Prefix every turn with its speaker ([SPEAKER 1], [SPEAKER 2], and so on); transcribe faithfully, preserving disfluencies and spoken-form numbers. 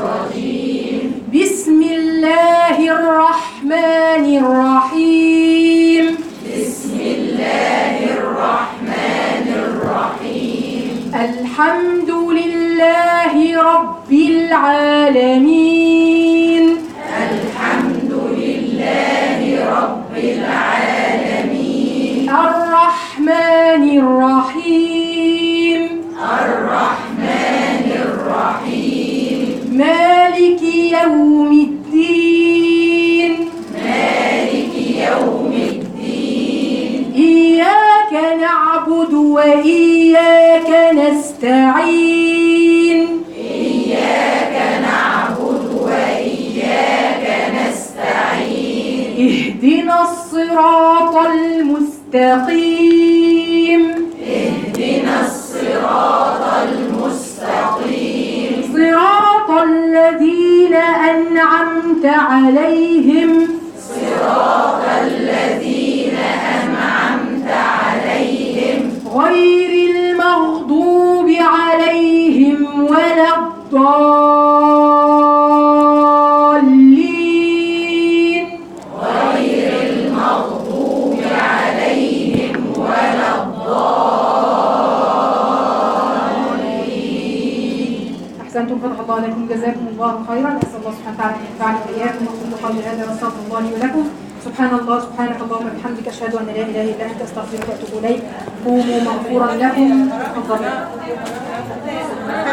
[SPEAKER 1] الرجيم. بسم الله الرحمن الرحيم. بسم الله الرحمن الرحيم. الحمد لله رب العالمين. الحمد لله رب العالمين. الرحمن الرحيم. الرحمن الرحيم. مالك يوم الدين. مالك يوم الدين. إياك نعبد وإياك نستعين. إياك نعبد وإياك نستعين. اهدنا الصراط المستقيم. اهدنا الصراط المستقيم. صراط الذين أنعمت عليهم. صراط الذين أنعمت عليهم. غير المغضوب عليهم ولا الضالين. غير المغضوب عليهم ولا الضالين. أحسنتم، فتح الله عليكم، جزاكم الله خيرا. أسأل الله سبحانه وتعالى أن ينفعني وإياكم وأقول قولي هذا وأستغفر الله لي ولكم. سبحان الله، سبحانك اللهم وبحمدك، أشهد أن لا إله إلا أنت، أستغفرك وأتوب إليك. قوموا مغفورا لكم. تفضلوا.